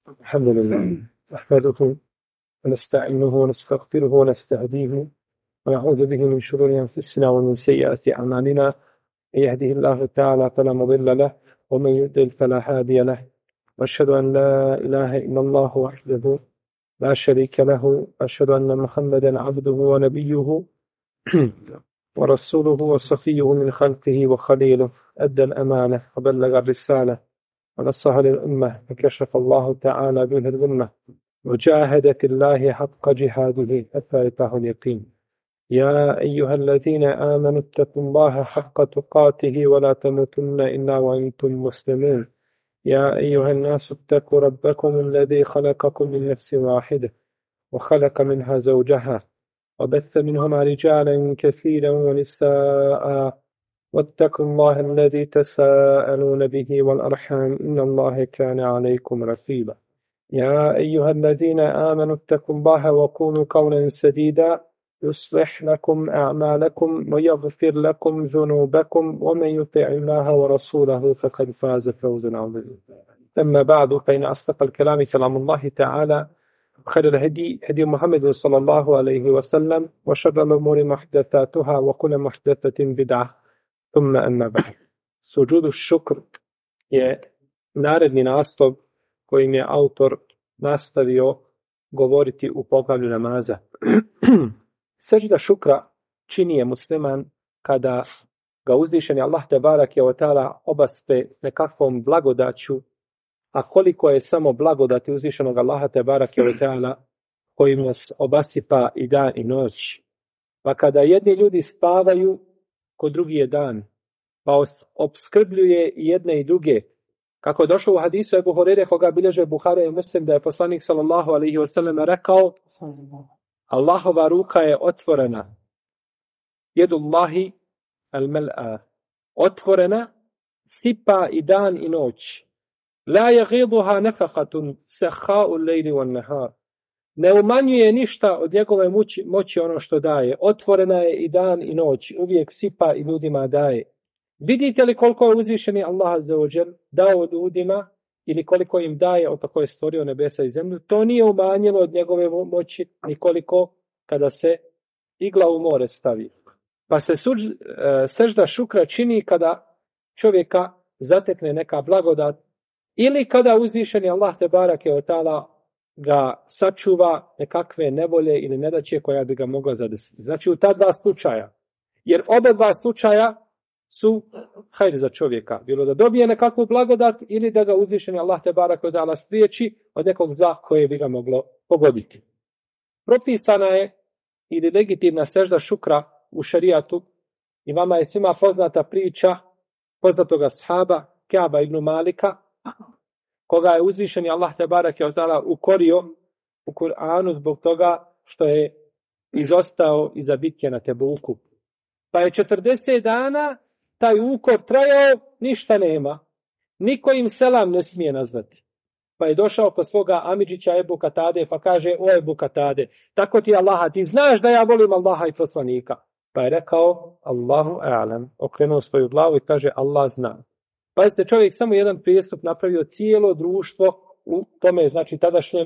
الحمد لله نحمده ونستعينه ونستغفره ونستهديه ونعوذ به من شرور أنفسنا ومن سيئات أعمالنا. من يهده الله تعالى فلا مضل له ومن يضلل فلا هادي له، وأشهد أن لا إله إلا الله وحده لا شريك له، وأشهد أن محمدا عبده ونبيه ورسوله وصفيه من خلقه وخليله، أدى الأمانة وبلغ الرسالة ونصح للأمة، فكشف الله تعالى به الغمة وجاهد في الله حق جهاده حتى أتاه اليقين. يا أيها الذين آمنوا اتقوا الله حق تقاته ولا تموتن إلا وأنتم مسلمون. يا أيها الناس اتقوا ربكم الذي خلقكم من نفس واحدة وخلق منها زوجها وبث منهما رجالا كثيرا ونساء، واتقوا الله الذي تساءلون به والأرحام إن الله كان عليكم رقيبا. يا أيها الذين آمنوا اتقوا الله وقولوا قولا سديدا يصلح لكم أعمالكم ويغفر لكم ذنوبكم، ومن يطع الله ورسوله فقد فاز فوزا عظيما. أما بعد، فإن أصدق الكلام كلام الله تعالى، خير الهدي هدي محمد صلى الله عليه وسلم، وشر الأمور محدثاتها وكل محدثة بدعة. ثم أما بعد. Suđudu šukr je naredni naslov kojim je autor nastavio govoriti u poglavlju namaza. Sežda šukra čini je musliman kada ga uzvišeni Allah te barake ve taala obaspe nekakvom blagodaću, a koliko je samo blagodati uzvišenog Allaha te barake ve taala kojim nas obasipa i dan i noć. Pa kada jedni ljudi spavaju, kod drugi je dan, pa opskrbljuje i jedne i druge. Kako je došlo u hadisu Ebu Hurere, koga bilježe Buhari i Muslim, da je poslanik sallallahu alaihi wasallam rekao: Allahova ruka je otvorena, jedullahi al-mel'a, otvorena, sipa i dan i noć. La yaghiduha nafaqatun sakha'u al-layli wan-nahar. Ne umanjuje ništa od njegove moći ono što daje. Otvorena je i dan i noć, uvijek sipa i ljudima daje. Vidite li koliko je uzvišeni Allah azza wa džel dao ljudima ili koliko im daje od kako je stvorio nebesa i zemlju? To nije umanjilo od njegove moći nikoliko kada se igla u more stavi. Pa se sežda šukra čini kada čovjeka zatekne neka blagodat ili kada uzvišeni Allah te barake ve taala ga sačuva nekakve nevolje ili nedaće koja bi ga mogla zadesiti. Znači u ta dva slučaja. Jer oba dva slučaja su hajr za čovjeka. Bilo da dobije nekakvu blagodat ili da ga uzvišeni Allah te barake ve taala spriječi od nekog zla koje bi ga moglo pogoditi. Propisana je ili legitimna sežda šukra u šerijatu i vama je svima poznata priča poznatog ashaba Ka'ba ibn Malika, koga je uzvišeni Allah te barake ve taala ukorio u Kur'anu zbog toga što je izostao iza bitke na Tebuku. Pa je 40 dana taj ukor trajao, ništa nema. Niko im selam ne smije nazvati. Pa je došao kod svoga amidžića Ebu Katade pa kaže: o Ebu Katade, tako ti Allaha, ti znaš da ja volim Allaha i poslanika. Pa je rekao: Allahu a'lam. Okrenuo svoju glavu i kaže: Allah zna. Pa jeste čovjek samo jedan prijestup napravio, cijelo društvo u tome, znači tadašnjem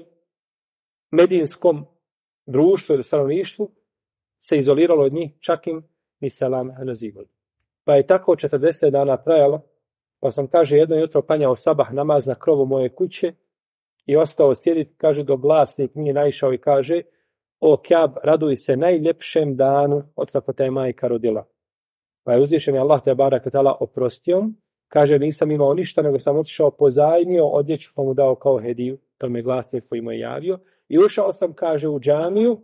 medinskom društvu ili stanovništvu se izoliralo od njih, čak im ni selam ne nazivali. Pa je tako 40 dana trajalo, pa sam, kaže, jedno jutro klanjao sabah namaz na krovu moje kuće i ostao sjediti, kaže, dok glasnik nije naišao i kaže: o Ka'b, raduj se najljepšem danu od kako te je majka rodila. Pa je uzvišeni Allah te barake ve taala oprostio. Kaže: nisam imao ništa, nego sam otišao pozajmio odjeću pa mu dao kao hediju, to me glasnik koji mu je javio. I ušao sam, kaže, u džamiju,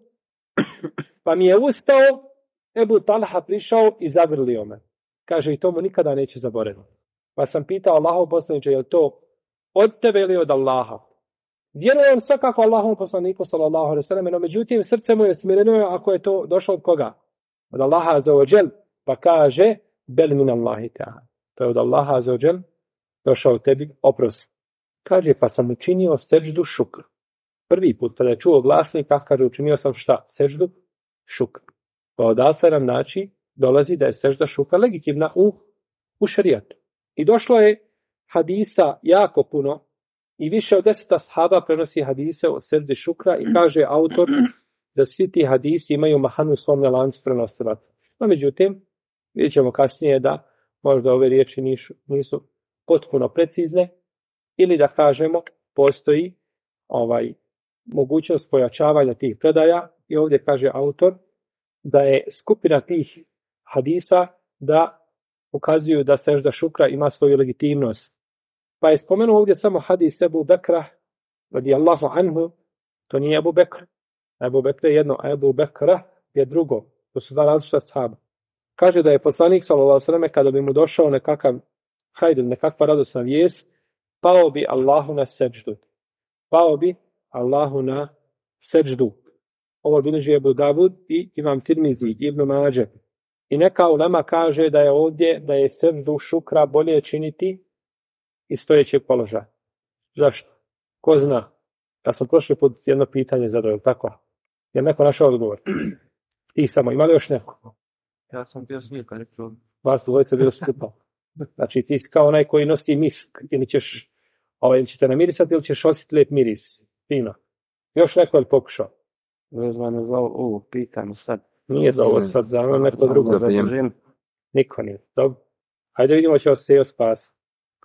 pa mi je ustao Ebu Talha, prišao i zagrlio me. Kaže, i to mu nikada neće zaboraviti. Pa sam pitao Allahov poslaniče, je li to od tebe ili od Allaha? Vjerujem svakako Allahovom poslaniku sallallahu alejhi ve sellem, no međutim srce mu je smireno ako je to došlo od koga? Od Allaha azza wa džel. Pa kaže: bel min Allahi ta'ala. To je od Allaha azza wa džel došao tebi oprost. Kaže, pa sam učinio seždu šukr. Prvi put kada je čuo glasnika, kaže, učinio sam šta? Seždu šukr. Pa odatle nam znači dolazi da je sežda šukra legitimna u šerijatu. I došlo je hadisa jako puno I više od 10 ashaba prenosi hadise o seždi šukra i kaže autor da svi ti hadisi imaju mahanu u svom lancu prenosilaca. No, međutim, vidjet ćemo kasnije da možda ove riječi nisu potpuno precizne ili da kažemo postoji mogućnost pojačavanja tih predaja i ovdje kaže autor da je skupina tih hadisa da ukazuju da sežda šukra ima svoju legitimnost. Pa je spomenuo ovdje samo hadis Ebu Bekra radijallahu anhu, to nije Ebu Bekr. Ebu Bekr je jedno, a Ebu Bekra je drugo. To su dva različita sahaba. Kaže da je poslanik sallallahu alejhi ve selleme kada bi mu došao nekakva radosna vijest, pao bi Allahu na seždu. Pao bi Allahu na seždu. Ovo bilježi Ebu Davud i Imam Tirmizi i Ibn Mađe. I neka ulema kaže da je ovdje, da je seždu šukra bolje činiti iz stojećeg položaja. Zašto? Ko zna? Ja sam prošli put jedno pitanje zadao, tako? Je neko našao odgovor? Ti samo, ima li još neko? Ja sam bio smijeka, rekao. Vas dvojica bilo skupa. Znači ti si kao onaj koji nosi misk, ili će te namirisati ili ćeš osjetiti lijep miris. Fino. Još neko je pokušao? Vezano za ovo pitanje sad. Nije za ovo sad, za ono neko drugo. Niko nije. Dobro. Hajde vidimo će se još spasiti.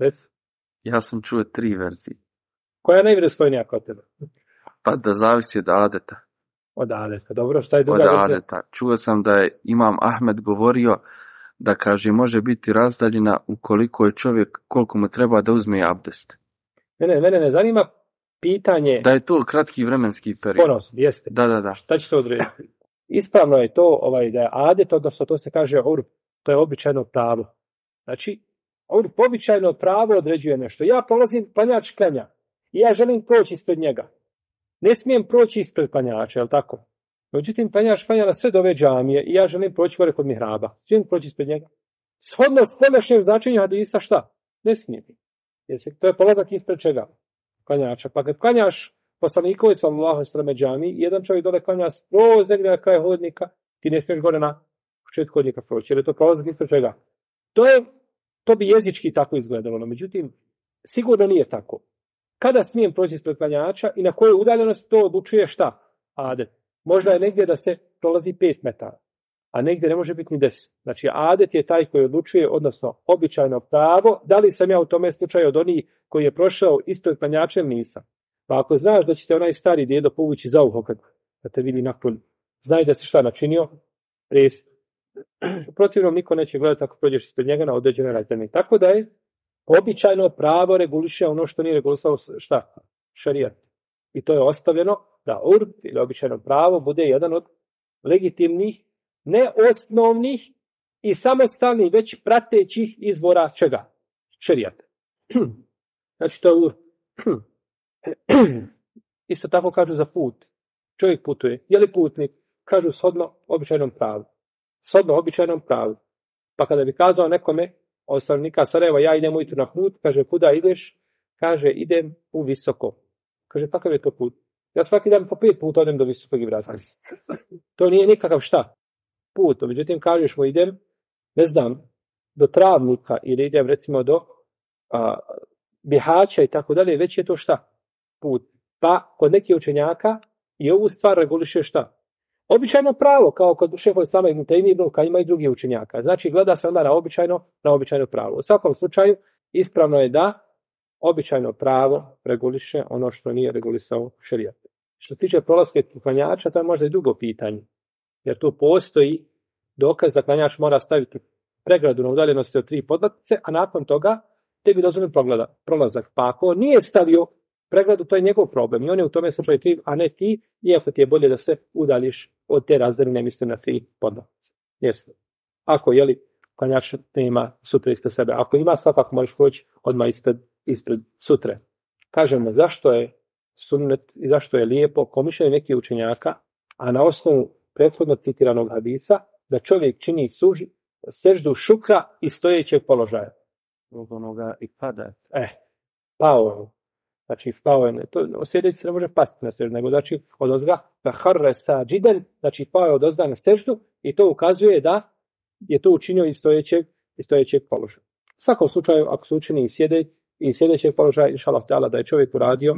Ja sam čuo 3 verzije. Koja je najvjerodostojnija kod tebe? Pa da zavisi od adeta. Od adeta, dobro. Šta je druga verzija? Od adeta. Čuo sam da je Imam Ahmed govorio da kaže može biti razdaljina ukoliko je čovjek, koliko mu treba da uzme abdest. Mene ne zanima pitanje... Da je to kratki vremenski period. Ponosno, jeste. Da. Šta će to odrediti? Ispravno je to da je adet, odnosno to se kaže urf, to je običajno pravo. Znači, urf običajno pravo određuje nešto. Ja prolazim, klanjač klanja i ja želim proći ispred njega. Ne smijem proći ispred klanjača, je li tako? Međutim, klanjač klanja na sred ove džamije i ja želim proći gore kod mihraba. Smijem proći ispred njega. Shodno spoljašnjem značenju hadisa šta? Ne smijem. To je polazak ispred čega? Klanjača. Pa kad klanjaš poslanikovi sallallahu alejhi ve sellem džamiji, jedan čovjek dole klanja skroz negdje na kraju hodnika, ti ne smiješ gore na početku hodnika proći. Jer je to polazak ispred čega? To bi jezički tako izgledalo. No, međutim, sigurno nije tako. Kada smijem proći ispred klanjača i na kojoj udaljenosti to odlučuje šta? Adet. Možda je negdje da se prolazi 5 metara, a negdje ne može biti ni 10. Znači, adet je taj koji odlučuje, odnosno običajno pravo, da li sam ja u tome slučaju od onih koji je prošao ispred klanjača ili nisam. Pa ako znaš da će te onaj stari djedo povući za uho kad te vidi nakon, znaj da si šta načinio, resi. U protivnom niko neće gledati ako prođeš ispred njega na određenoj razdjelni. Tako da je običajno pravo reguliše ono što nije regulisao šta? Šerijat. I to je ostavljeno da urf ili običajno pravo bude jedan od legitimnih, ne osnovnih i samostalnih, već pratećih izvora čega? Šerijata. Znači to je urf. Isto tako kažu za put. Čovjek putuje. Je li putnik? Kažu shodno običajnom pravu. Shodno običajnom pravu. Pa kada bi kazao nekome od stanovnika Sarajeva, ja idem ujutro na put, kaže kuda ideš? Kaže idem u Visoko. Kaže kakav je to put? Ja svaki dan po 5 puta odem do Visokog i vratim. To nije nikakav šta? Put. Međutim kažeš mu idem, ne znam, do Travnika ili idem recimo do Bihaća i tako dalje, već je to šta? Put. Pa kod nekih učenjaka i ovu stvar reguliše šta? Običajno pravo, kao kod šefa Islama Ibn Tejmije, kao ima i drugi učenjaka. Znači gleda se onda na običajno pravo. U svakom slučaju ispravno je da običajno pravo reguliše ono što nije regulisao šerijat. Što se tiče prolaska klanjača, to je možda i drugo pitanje. Jer tu postoji dokaz da klanjač mora staviti pregradu na udaljenosti od 3 podlaktice, a nakon toga tebi dozvoljeno prolazak. Pa ako nije stavio pregradu, to je njegov problem. I on je u tome slučaju kriv, a ne ti, iako ti je bolje da se udaljiš od te razdaljine, mislim na 3 podlaktice. Jeste. Ako, klanjač nema sutre ispred sebe. Ako ima, svakako možeš proći odmah ispred sutre. Kažemo zašto je sunnet i zašto je lijepo komišljanje nekih učenjaka, a na osnovu prethodno citiranog hadisa, da čovjek čini seždu šukra iz stojećeg položaja. Od onoga i pada. Pao. Znači, pao je. Sjedeći se ne može pasti na seždu, nego znači od ozga da harre sađiden, znači pao je od ozga na seždu i to ukazuje da je to učinio iz stojećeg položaja. U svakom slučaju, ako se učini i sjede, i sljedećeg položaja, inshallah ta'ala, da je čovjek uradio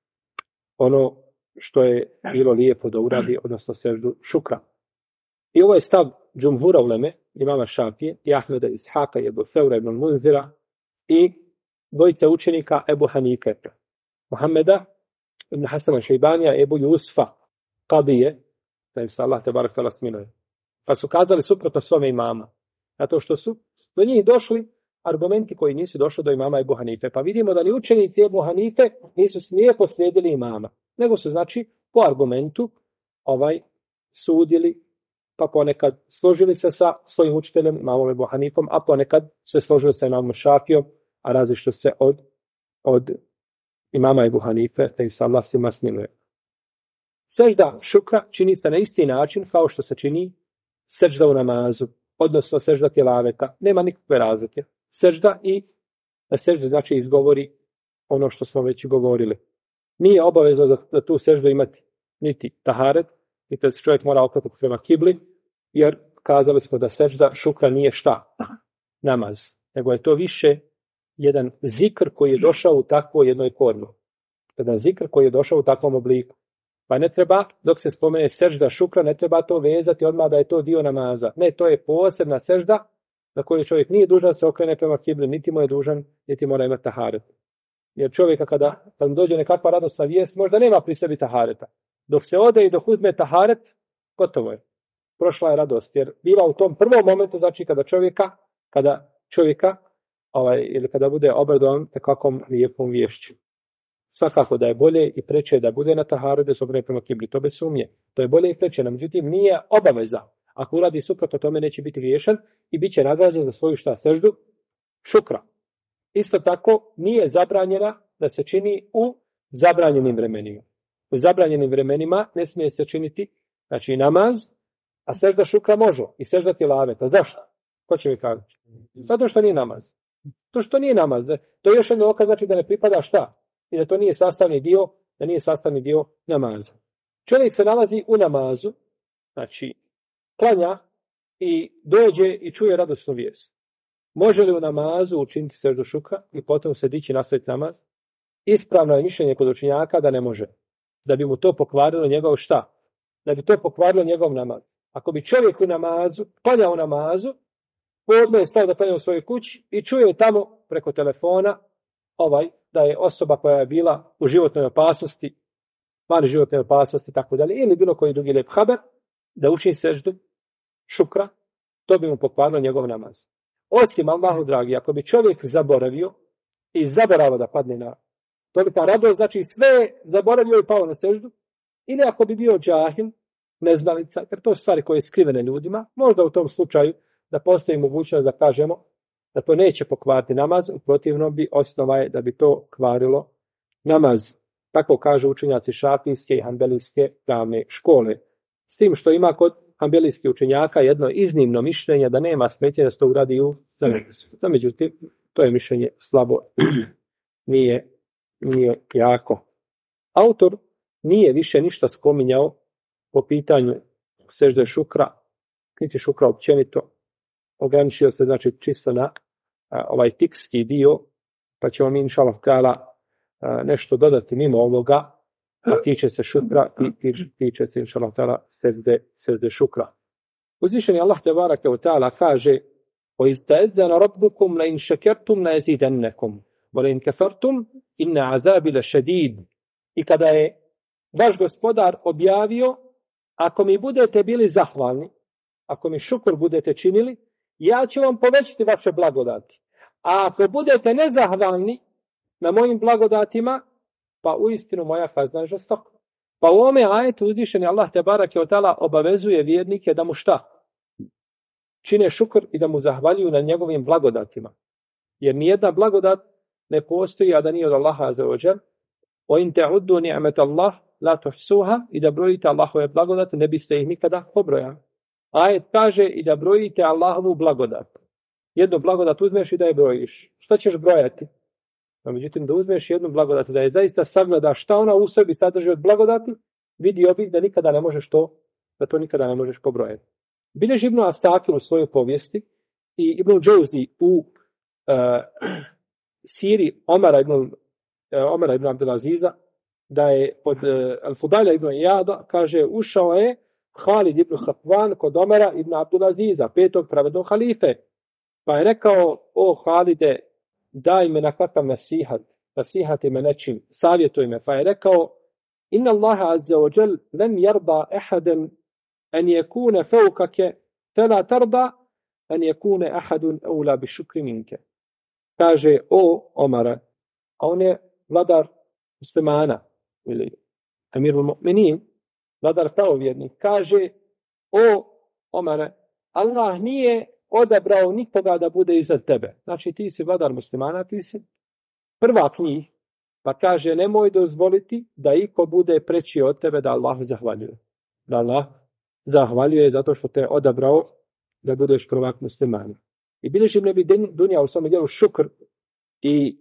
ono što je bilo lijepo da uradi, odnosno seždu šukra. I ovo je stav džumhura uleme, imama Šafije, i Ahmeda Ishaka, i Ebu Feura ibn Munzira, i dvojice učenika Ebu Hanife, Muhammeda ibn Hasana Šejbanija, Ebu Jusfa, Kadije, da im se Allah te barak tala smiluje. Pa su kazali suprotno svome imama. Zato što su do njih došli argumenti koji nisu došli do imama Ebu Hanife. Pa vidimo da ni učenici Ebu Hanife nisu slijepo slijedili imama. Nego su, znači, po argumentu sudili, pa ponekad složili se sa svojim učiteljem, imamom Ebu Hanifom, a ponekad se složili sa imamom Šafijom, a različito se od imama Ebu Hanife, te im se Allah svima smiluje. Sežda šukra čini se na isti način kao što se čini sežda u namazu, odnosno sežda tilaveta. Nema nikakve razlike. Sežda i sežda znači izgovori ono što smo već govorili. Nije obavezno da tu seždu imati niti taharet, niti da se čovjek mora okretati prema kibli, jer kazali smo da sežda šukra nije šta? Namaz. Nego je to više jedan zikr koji je došao u takvoj jednoj formi. Jedan zikr koji je došao u takvom obliku. Pa ne treba, dok se spomene sežda šukra, ne treba to vezati odmah da je to dio namaza. Ne, to je posebna sežda na koju čovjek nije dužan da se okrene prema kibli, niti mu je dužan, niti mora imati taharet. Jer čovjeka kada dođe nekakva radosna vijest, možda nema pri sebi tahareta. Dok se ode i dok uzme taharet, gotovo je. Prošla je radost. Jer biva u tom prvom momentu, znači kada čovjeka ili kada bude obradovan nekakvom lijepom viješću. Svakako da je bolje i preče da bude na taharu da se okrene prema kibli, to bez sumnje. To je bolje i preče, međutim nije obaveza. Ako uradi suprotno tome neće biti griješan i bit će nagrađen za svoju seždu šukra. Isto tako nije zabranjena da se čini u zabranjenim vremenima. U zabranjenim vremenima ne smije se činiti, znači namaz, a sežda šukra može i sežda tilaveta. Zašto? Ko će mi kazati? Zato što nije namaz. To što nije namaz, to je još jedno dokaz, znači da ne pripada šta? I da to nije sastavni dio namaza. Čovjek se nalazi u namazu, znači klanja i dođe i čuje radosnu vijest. Može li u namazu učiniti seždu šukra i potom se dići nastaviti namaz? Ispravno je mišljenje kod učenjaka da ne može. Da bi mu to pokvarilo njegov šta? Da bi to pokvarilo njegov namaz. Ako bi čovjek u namazu, klanja u namazu, podne je stao da klanja u svojoj kući i čuje tamo preko telefona da je osoba koja je bila u životnoj opasnosti, mali životnoj opasnosti, tako dalje, ili bilo koji drugi lijep haber, da učini seždu šukra, to bi mu pokvarilo njegov namaz. Osim, Allahu dragi, ako bi čovjek zaboravio i zaboravio da padne na tolika radost, znači sve zaboravio i pao na seždu, ili ako bi bio džahil, neznalica, jer to su stvari koje je skrivene ljudima, možda u tom slučaju da postoji mogućnost da kažemo da to neće pokvariti namaz, u protivnom bi osnova je da bi to kvarilo namaz. Tako kažu učenjaci šafijske i hanbelijske pravne škole. S tim što ima kod hanbelijskih učenjaka jedno iznimno mišljenje da nema smetnje da se to uradi u namazu. No, međutim, to je mišljenje slabo, nije jako. Autor nije više ništa spominjao po pitanju sežde šukra, niti šukra općenito. Ograničio se znači čisto na ovaj tikski dio, pa ćemo mi inshallah ta'ala nešto dodati mimo ovoga, a tiče se šukra i tiče se inshallah ta'ala sežde šukra. Uzvišeni Allah tebaraka ve ta'ala kaže: "Wa ista'adzana rabbukum la in shakartum la yazidannakum wa la in kafartum inna azabi lashadid." I kada je vaš gospodar objavio: "Ako mi budete bili zahvalni, ako mi šukr budete činili, ja ću vam povećati vaše blagodati. A ako budete nezahvalni na mojim blagodatima, pa uistinu moja kazna je žestoka." Pa u ovome ajetu uzvišeni Allah tebareke ve ta'ala obavezuje vjernike da mu šta? Čine šukr i da mu zahvaljuju na njegovim blagodatima. Jer nijedna blagodat ne postoji, a da nije od Allaha azza wa džal. "Wa in ta'uddu ni'mat Allah la tuhsuha", i da brojite Allahove blagodate ne biste ih nikada pobrojali. Ajet kaže i da brojite Allahovu blagodat. Jednu blagodat uzmeš i da je brojiš. Šta ćeš brojati? No, međutim, da uzmeš jednu blagodat, da je zaista sagledaš šta ona u sebi sadrži od blagodati, vidio bih da nikada ne možeš to nikada ne možeš pobrojati. Bilježi Ibn Asakir u svojoj povijesti i Ibn Džauzi u siri Omara ibn Abdelaziza, da je od Al-Fudajla ibn Iyada, kaže, ušao je Halid ibn Safvan kod Omara ibn Abdelaziza, 5. pravednog halife. Pa je rekao, o Halide, daj me na kakav nasihati me nečim, savjetuj me. Pa je rekao, inna Allaha azza wa jal lem jarba ahadan an yakuna fawkake, fela tarba an yakuna ahadun awla bi šukri minke. Kaže, o Omara, a on je vladar muslimana, ili Amirul Mu'minin, vladar pravovjernik, kaže, o Omare, Allah nije odabrao nikoga da bude iznad tebe. Znači, ti si vladar muslimana, ti si prvak njih, pa kaže, nemoj dozvoliti da iko bude preći od tebe da Allah zahvaljuje. Da Allah zahvaljuje zato što te je odabrao da budeš prvak muslimana. I bilježi Ibn Abi Dunja u svom djelu Šukr i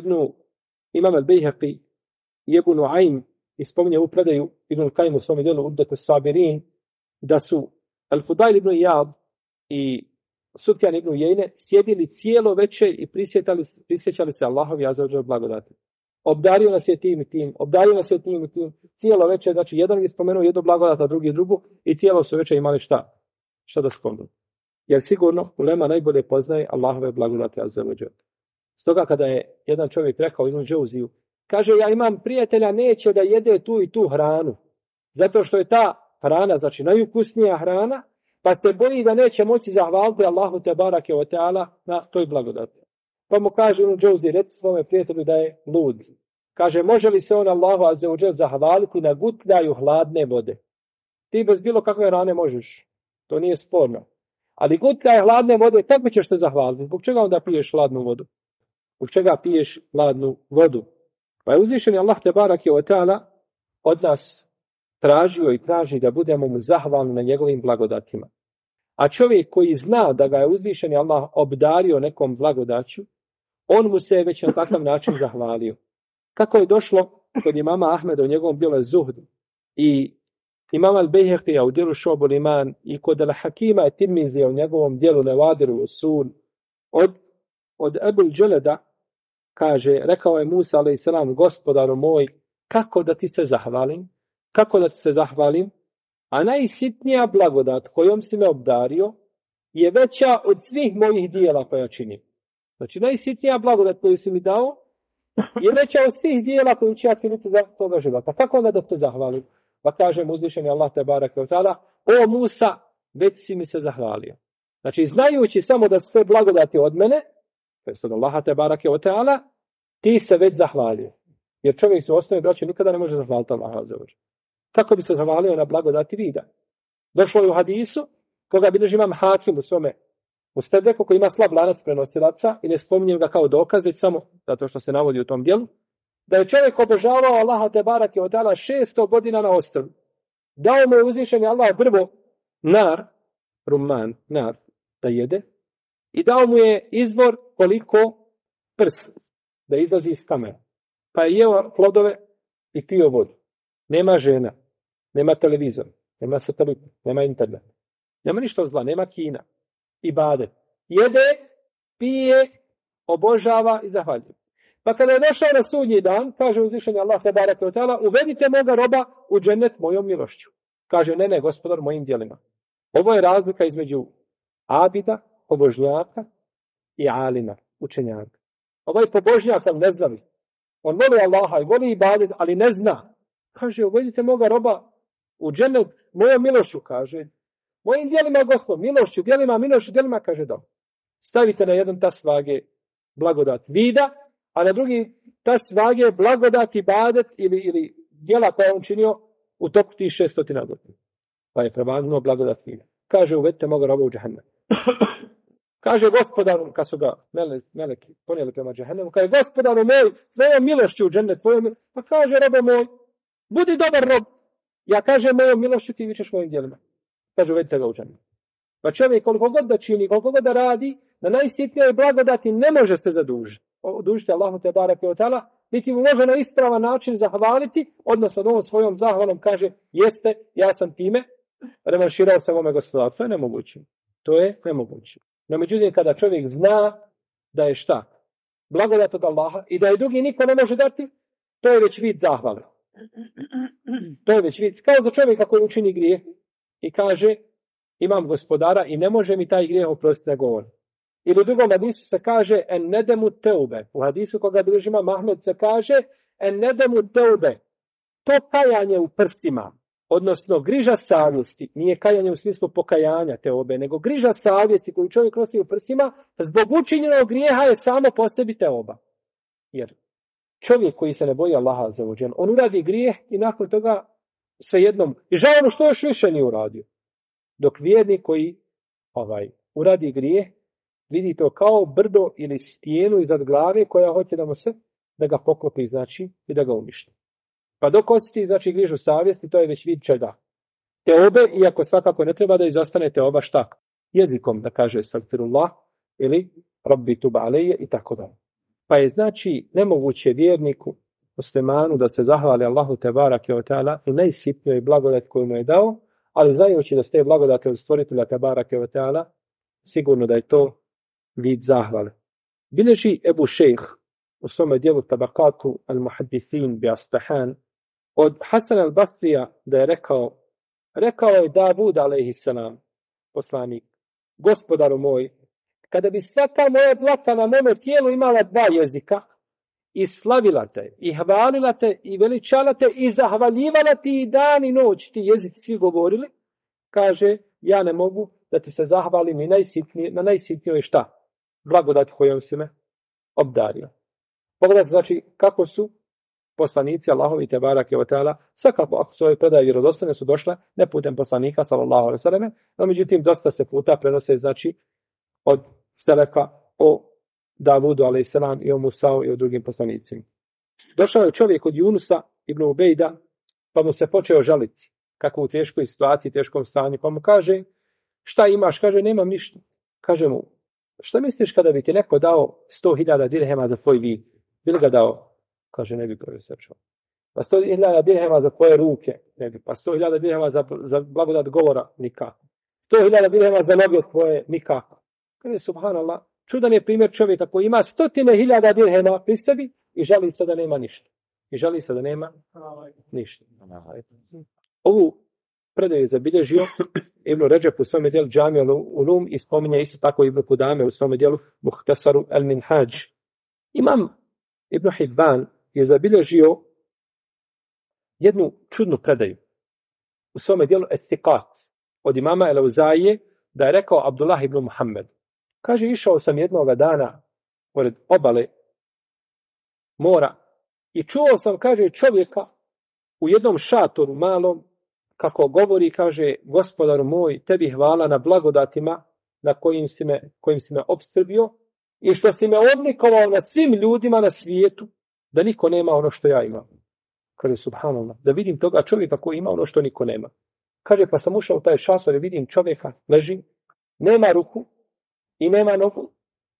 Imam al-Bejhaqi i Ebu Nuaym ispominje u predaju Ibn al-Qaim u svom djelu Udatu Sabirin, da su Al-Fudajl ibn Iyad i Sufjan ibn Uyejne sjedili cijelo večer i prisjećali se Allahovi azza wa dželle blagodati. Obdario nas je tim i tim, obdario nas je tim i tim, cijelo večer, znači jedan je spomenuo jednu blagodat, a drugi drugu, i cijelo su večer imali šta da spomenu. Jer sigurno ulema najbolje poznaje Allahove blagodati azza wa dželle. Stoga kada je jedan čovjek rekao Ibn Džauziju, kaže, ja imam prijatelja, neće da jede tu i tu hranu, zato što je ta hrana, znači najukusnija hrana, pa te boji da neće moći zahvaliti Allahu te barake o teala na toj blagodati. Pa mu kaže Ibn Džauzi, reci svome prijatelju da je lud. Kaže, može li se on Allahu azza wa dželle zahvaliti na gutljaju hladne vode? Ti bez bilo kakve hrane možeš, to nije sporno. Ali gutljaj hladne vode, kako ćeš se zahvaliti? Zbog čega onda piješ hladnu vodu? Zbog čega piješ hladnu vodu? Pa je uzvišeni Allah te barake o teala od nas tražio i traži da budemo mu zahvalni na njegovim blagodatima. A čovjek koji zna da ga je uzvišeni Allah obdario nekom blagodaću, on mu se već na takav način zahvalio. Kako je došlo kod imama Ahmeda u njegovom djelu Zuhd i imama al-Bejhaqija u djelu Šu'abul Iman i kod al-Hakima Tirmizija u njegovom djelu Nevadiru Usul, od Ebul Dželeda kaže, rekao je Musa a.s. gospodaru moj, kako da ti se zahvalim? Kako da ti se zahvalim? A najsitnija blagodat kojom si me obdario je veća od svih mojih dijela koja činim. Znači, najsitnija blagodat koju si mi dao je veća od svih dijela koju ću ja činiti za toga života. Kako onda da te zahvalim? Pa kaže mu uzvišeni Allah te barake o ta'ala, o Musa, već si mi se zahvalio. Znači, znajući samo da su sve blagodati od mene, to je od Allaha te barake o ta'ala, ti se već zahvalio. Jer čovjek se u osnovi, braće, nikada ne može zahvaliti Allaha za uđe. Kako bi se zahvalio na blagodati vida? Došlo je u hadisu, koga bilježi imam Hakim u svome Mustedreku, koji ima slab lanac prenosilaca i ne spominjem ga kao dokaz, već samo zato što se navodi u tom dijelu, da je čovjek obožavao Allaha te barake o ta'ala 600 godina na ostrvu. Dao mu je uzvišeni Allah drvo, rumman, da jede, i dao mu je izvor koliko prst, da izlazi iz kamena. Pa je jeo plodove i pio vodu. Nema žena, nema televizor, nema satelit, nema internet, nema ništa zla, nema kina, ibadet. Jede, pije, obožava i zahvaljuje. Pa kada je došao na sudnji dan, kaže uzvišeni Allah te barake o ta'ala, uvedite moga roba u džennet mojom milošću. Kaže, ne, gospodar, mojim djelima. Ovo je razlika između abida, pobožnjaka, i alima, učenjaka. Ovaj pobožnjak vam ne znavi. On voli Allaha i voli ibadet, ali ne zna. Kaže, uvedite moga roba u džennet mojom milošću, kaže. Mojim djelima, gospod, milošću, djelima, kaže, da. Stavite na jedan tas vage blagodat vida, a na drugi tas vage blagodat ibadet ili djela koja je on činio u toku tih 600 godina. Pa je prevagnuo blagodat vida. Kaže, uvedite moga roba u džehennem. Kaže gospodaru, kad su ga meleki ponijeli prema džehennemu, kaže, gospodaru moj, svojom milošću u džennet tvojom, pa kaže, robe moj, budi dobar rob. Ja kažem, mojom milošću ti vičeš mojim djelima. Kaže, uvedite ga u džennet. Pa čovjek koliko god da čini, koliko god da radi, na najsitnijoj blagodati ne može se odužiti Allahu te barake o ta'ala, niti mu može na ispravan način zahvaliti, odnosno ovom svojom zahvalom kaže, jeste, ja sam time revanširao se ovome gospodaru. To je nemoguće. To je nemoguće. No međutim, kada čovjek zna da je šta? blagodat od Allaha i da je drugi niko ne može dati, to je već vid zahvale. To je već vid. Kao da čovjek koji učini grijeh i kaže imam gospodara i ne može mi taj grijeh oprostiti, nego on. Ili u drugom hadisu se kaže en nedemu teube. U hadisu koga bilježi Imam Ahmed se kaže en nedemu teube. To kajanje u prsima, odnosno griža savjesti, nije kajanje u smislu pokajanja teobe, nego griža savjesti koju čovjek nosi u prsima, zbog učinjenog grijeha je samo po sebi teoba. Jer čovjek koji se ne boji Allaha azzavodžel, on uradi grijeh i nakon toga svejednom, i žao mu što još više nije uradio. Dok vjernik koji uradi grijeh, vidi to kao brdo ili stijenu iznad glave koja hoće da ga poklopi, znači, i da ga uništi. Pa dok osjeti, znači, grižu savjesti, to je već vid čega. Teobe, iako svakako ne treba da izostane teoba šta? Jezikom, da kaže astagfirullah ili rabbi tub alejje i tako dalje. Pa je, znači, nemoguće vjerniku, muslimanu, da se zahvali Allahu tebarake ve taala u najsitnijoj blagodati koju mu je dao, ali znajući da ste blagodati od stvoritelja tebarake ve taala, sigurno da je to vid zahvale. Bileži Ebu Šejh u svome dijelu Tabakatu al-Muhaddithin bi Asbahan od Hasan al-Basrija da je rekao je Davud alejhiselam, poslanik, gospodaru moj, kada bi svaka moja dlaka na mome tijelu imala dva jezika i slavila te, i hvalila te, i veličala te, i zahvaljivala ti i dan i noć, ti jezici svi govorili, kaže, ja ne mogu da ti se zahvalim na najsitnijoj šta? Blagodat kojom si me obdario. Pogledajte, znači, kako su poslanici Allahovi tebarake ve taala, svakako ako svoje predaje vjerodostojne su došle ne putem poslanika sallallahu alejhi ve selleme, no međutim dosta se puta prenose, znači, od selefa o Davudu alejselam i o Musau i o drugim poslanicima. Došao je čovjek od Junusa ibn Ubejda, pa mu se počeo žaliti kako u teškoj situaciji, teškom stanju, pa mu kaže, šta imaš? Kaže, nemam ništa. Kaže mu, šta misliš kada bi ti neko dao 100.000 dirhema za tvoj vid? Bi li ga dao? Kaže, ne bi prosječao. Pa 100.000 dirhema za tvoje ruke? Ne bi. Pa 100.000 dirhema za blagodat govora? Nikako. 100.000 dirhema za noge tvoje? Nikako. Kaže, subhanallah, čudan je primjer čovjeka koji ima 100.000 dirhema pri sebi i žali se da nema ništa. I žali se da nema ništa. Ovu predaju je zabilježio Ibn Ređep u svome dijelu Džami Ulum i spominje isto tako Ibn Kudame u svome dijelu Muhtasaru al-Minhaj. Imam Ibn Hibban je zabilježio jednu čudnu predaju u svome dijelu Etikat od imama El-Auzaije da je rekao Abdullah ibn Muhammed. Kaže, išao sam jednoga dana pored obale mora i čuo sam, kaže, čovjeka u jednom šatoru malom kako govori, kaže, gospodaru moj, tebi hvala na blagodatima na kojim si me opskrbio i što si me odlikovao na svim ljudima na svijetu, da niko nema ono što ja imam. Kaže, subhanallah, da vidim toga čovjeka koji ima ono što niko nema. Kaže, pa sam ušao u taj šator i vidim čovjeka, leži, nema ruku i nema nogu,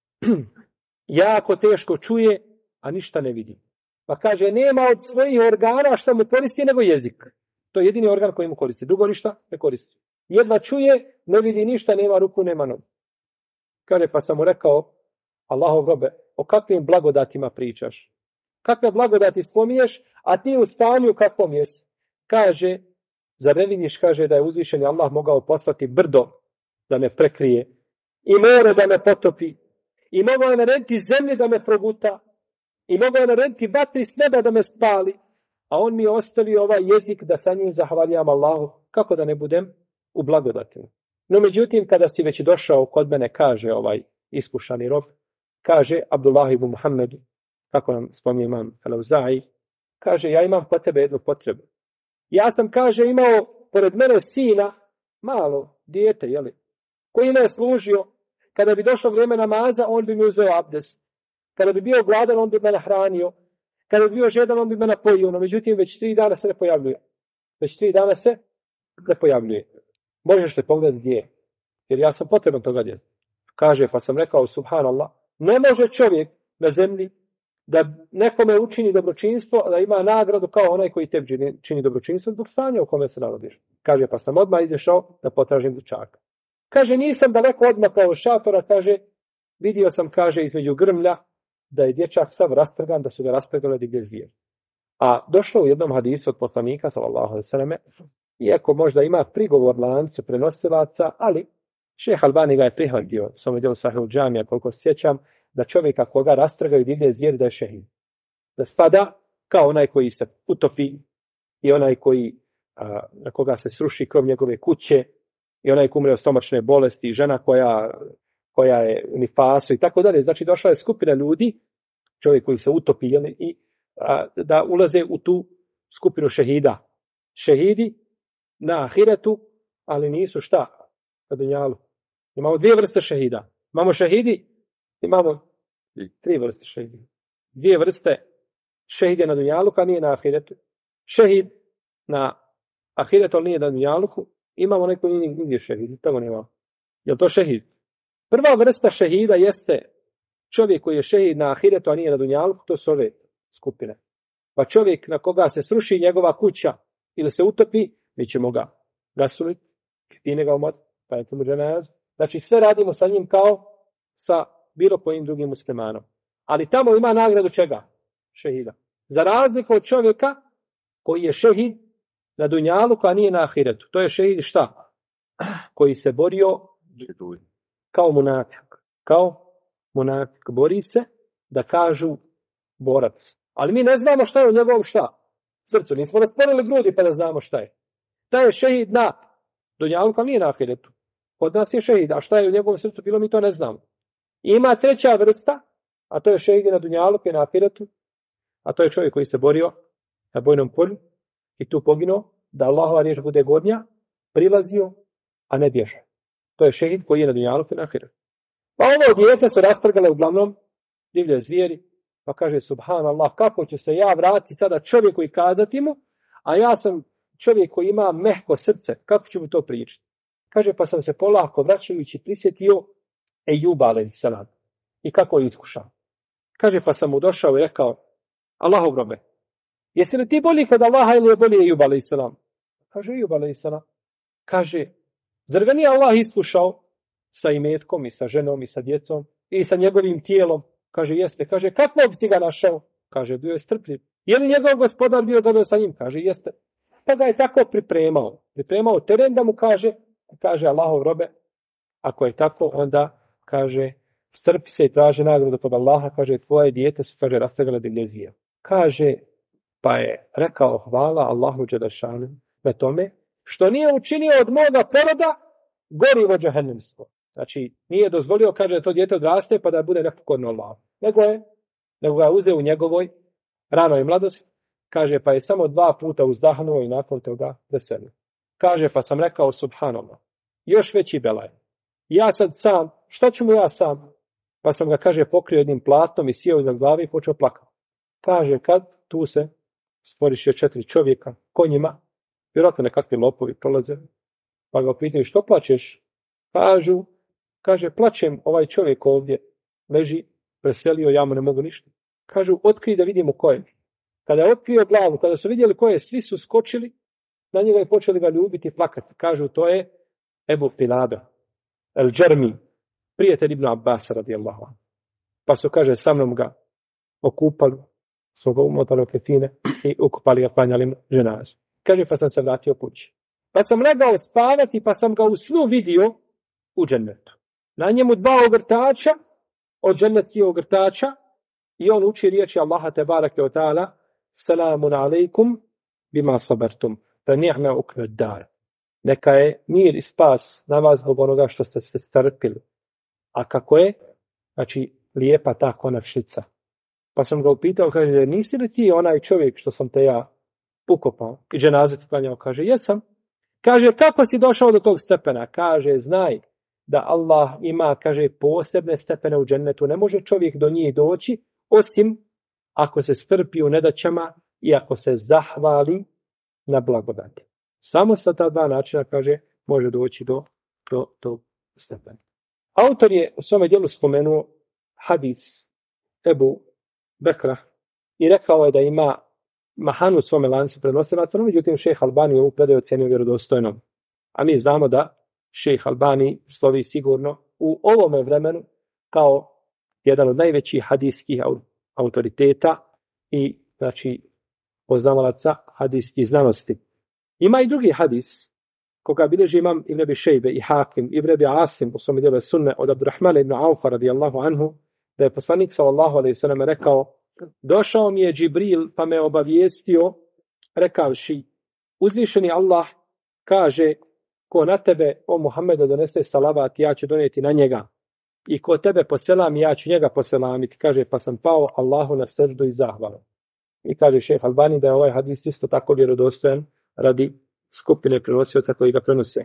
jako teško čuje, a ništa ne vidi. Pa kaže, nema od svojih organa što mu koristi nego jezik. To je jedini organ koji mu koristi. Drugo ništa ne koristi. Jedva čuje, ne vidi ništa, nema ruku, nema nogu. Kaže, pa sam mu rekao, Allahov robe, o kakvim blagodatima pričaš? Kakve blagodati spominješ, a ti u stanju kakvom jesi? Kaže, zar ne vidiš, kaže, da je uzvišeni Allah mogao poslati brdo da me prekrije i more da me potopi i mogao je narediti zemlje da me proguta i mogao je narediti vatri s neba da me spali, a on mi je ostavio ovaj jezik da sa njim zahvaljam Allahu, kako da ne budem u blagodatima. No međutim, kada si već došao kod mene, kaže ovaj iskušani rob, kaže Abdullah ibn Muhammedu, kako nam spominje imam El-Auza'i, kaže, ja imam kod tebe jednu potrebu. Ja sam, kaže, imao pored mene sina, malo dijete, koji me je služio. Kada bi došlo vrijeme namaza, on bi mi uzeo abdest. Kada bi bio gladan, on bi me nahranio. Kada bi bio žedan, on bi me napojio. No, međutim, već 3 dana se ne pojavljuje. Možeš li pogledati gdje je? Jer ja sam potreban toga djeta. Kaže, pa sam rekao, subhanallah, ne može čovjek na zemlji da nekome učini dobročinstvo, da ima nagradu kao onaj koji tebi čini dobročinstvo dok stanja u kome se nalaziš. Kaže, pa sam odmah izašao da potražim dućaka. Kaže, nisam daleko odmakao od šatora, kaže, vidio sam, kaže, između grmlja da je dječak sav rastrgan, da su ga rastrgale divlje zvijeri. A došlo u jednom hadisu od poslanika, sallallahu alejhi ve selleme, iako možda ima prigovor lancu prenosilaca, ali šejh Albani ga je prihvatio, s ovom djelu Sahih Džamija, koliko se sjećam, da čovjeka koga rastrgaju divlje zvijeri da je šehid. Da spada kao onaj koji se utopi i onaj koji, na koga se sruši krov njegove kuće i onaj koji umre od stomačne bolesti i žena koja je u nifasu i tako dalje. Znači došla je skupina ljudi, čovjek koji se utopi i da ulaze u tu skupinu šehida. Šehidi na ahiretu, ali nisu šta? Na dunjalu. Imamo dvije vrste šehida. Imamo šehidi, imamo tri vrste šehida. Dvije vrste šehide na dunjaluku, a nije na ahiretu. Šehid na ahiretu, ali nije na dunjaluku. Imamo neko nigdje šehid. Toga nemamo. Je li to šehid? Prva vrsta šehida jeste čovjek koji je šehid na ahiretu, a nije na dunjaluku. To su ove skupine. Pa čovjek na koga se sruši njegova kuća ili se utopi, mi ćemo ga gasuliti, kitine ga umati, pa je tomu dženaz. Znači sve radimo sa njim kao sa bilo kojim drugim muslimanom. Ali tamo ima nagradu čega? Šehida. Za razliku od čovjeka koji je šehid na dunjaluku, a nije na ahiretu. To je šehid šta? Koji se borio kao munafik. Kao munafik. Bori se da kažu borac. Ali mi ne znamo šta je u njegovom šta? Srcu. Nismo otvorili grudi pa da znamo šta je. Taj je šehid na dunjaluku, a nije na ahiretu. Kod nas je šehid, a šta je u njegovom srcu bilo, mi to ne znamo. I ima treća vrsta, a to je šehid na dunjaluku i na ahiretu, a to je čovjek koji se borio na bojnom polju i tu poginuo, da Allahova riječ bude gornja, prilazio, a ne bježe. To je šehid koji je na dunjaluku i na ahiretu. Pa ovo dijete su rastrgale uglavnom divlje zvijeri, pa kaže subhanallah, kako će se ja vratiti sada čovjeku i kazati mu, a ja sam čovjek koji ima mehko srce, kako ću mu to pričati? Kaže, pa sam se polako vraćajući prisjetio Ejuba alejselam i kako je iskušao. Kaže, pa sam mu došao i rekao, Allahov robe, jesi li ti bolji kod Allaha ili je bolji Ejub alejselam? Kaže, Ejub alejselam. Kaže, zar ga nije Allah iskušao sa imetkom i sa ženom i sa djecom i sa njegovim tijelom? Kaže, jeste. Kaže, kakvog si ga našao? Kaže, bio je strpljiv. Je li njegov gospodar bio dobro sa njim? Kaže, jeste. Pa ga je tako pripremao. Pripremao teren da mu kaže Allahov robe, ako je tako, onda kaže, strpi se i traži nagradu kod Allaha, kaže, tvoje dijete su, kaže, rastrgale divlje zvijeri. Kaže, pa je rekao hvala Allahu dželešanu na tome, što nije učinio od moga poroda gorivo džehennemsko. Znači, nije dozvolio, kaže, da to dijete odraste pa da bude nepokorno Allahu. Nego ga je uzeo u njegovoj ranoj mladosti, kaže, pa je samo 2 puta uzdahnuo i nakon toga veselio. Kaže, pa sam rekao, subhanallah, još veći belaj. Ja sad sam, šta ću mu ja sam? Pa sam ga, kaže, pokrio jednim platom i sjeo iznad glave i počeo plakati. Kaže, kad tu se stvoriše 4 čovjeka, konjima, vjerojatno nekakvi lopovi prolaze, pa ga pitaju, što plačeš? Kaže, plačem, ovaj čovjek ovdje leži, preselio, ja mu ne mogu ništa. Kažu, otkrij da vidimo ko je. Kada je otkrio glavu, kada su vidjeli ko je, svi su skočili na njega i počeli ga ljubiti i plakati. Kažu, to je Ebu Pilaba, El Džermi, prijatelj Ibn Abbas radijallahu anhu. Pa su, kaže, sa mnom ga okupali, smo ga umotali u kefine i ukupali ga, klanjali mu ženazu. Kaže, pa sam se vratio kući. Pa sam legao spavati, pa sam ga u snu vidio u džennetu. Na njemu 2 ogrtača, od džennetskih ogrtača, i on uči riječi Allaha tebareke ve taala, selamun alejkum bima sabartum, fa ni'ma ukbad dar. Neka je mir i spas na vas zbog onoga što ste se strpili. A kako je? Znači, lijepa ta konačnica. Pa sam ga upitao, kaže, nisi li ti onaj čovjek što sam te ja ukopao i dženazet klanjao? Kaže, jesam. Kaže, kako si došao do tog stepena? Kaže, znaj da Allah ima, kaže, posebne stepene u džennetu. Ne može čovjek do njih doći, osim ako se strpi u nedaćama i ako se zahvali na blagodati. Samo sa ta 2 načina, kaže, može doći do tog stepena. Autor je u svome djelu spomenuo hadis Ebu Bekra i rekao je da ima mahanu u svome lancu prenosilaca, no međutim šejh Albani ovu predaju ocenio vjerodostojnom. A mi znamo da šejh Albani slovi sigurno u ovome vremenu kao jedan od najvećih hadijskih autoriteta i znači poznavalaca hadijskih znanosti. Ima i drugi hadis koga bilježi imam Ibn Abi Šejbe i Hakim, Ibn Abi Asim u svom djelu Sunne od Abdurrahmana ibn Aufa radijallahu anhu, da je poslanik sallallahu alejhi ve sellem rekao: došao mi je Džibril pa me obavijestio rekavši: uzvišeni Allah kaže, ko na tebe, o Muhammedu, donese salavat, ja ću donijeti na njega. I ko tebe poselam, ja ću njega poselamiti. Kaže, pa sam pao Allahu na seždu i zahvalu. I kaže šejh Albani da je ovaj hadis isto tako vjerodostojan radi skupine prenosioca koji ga prenose.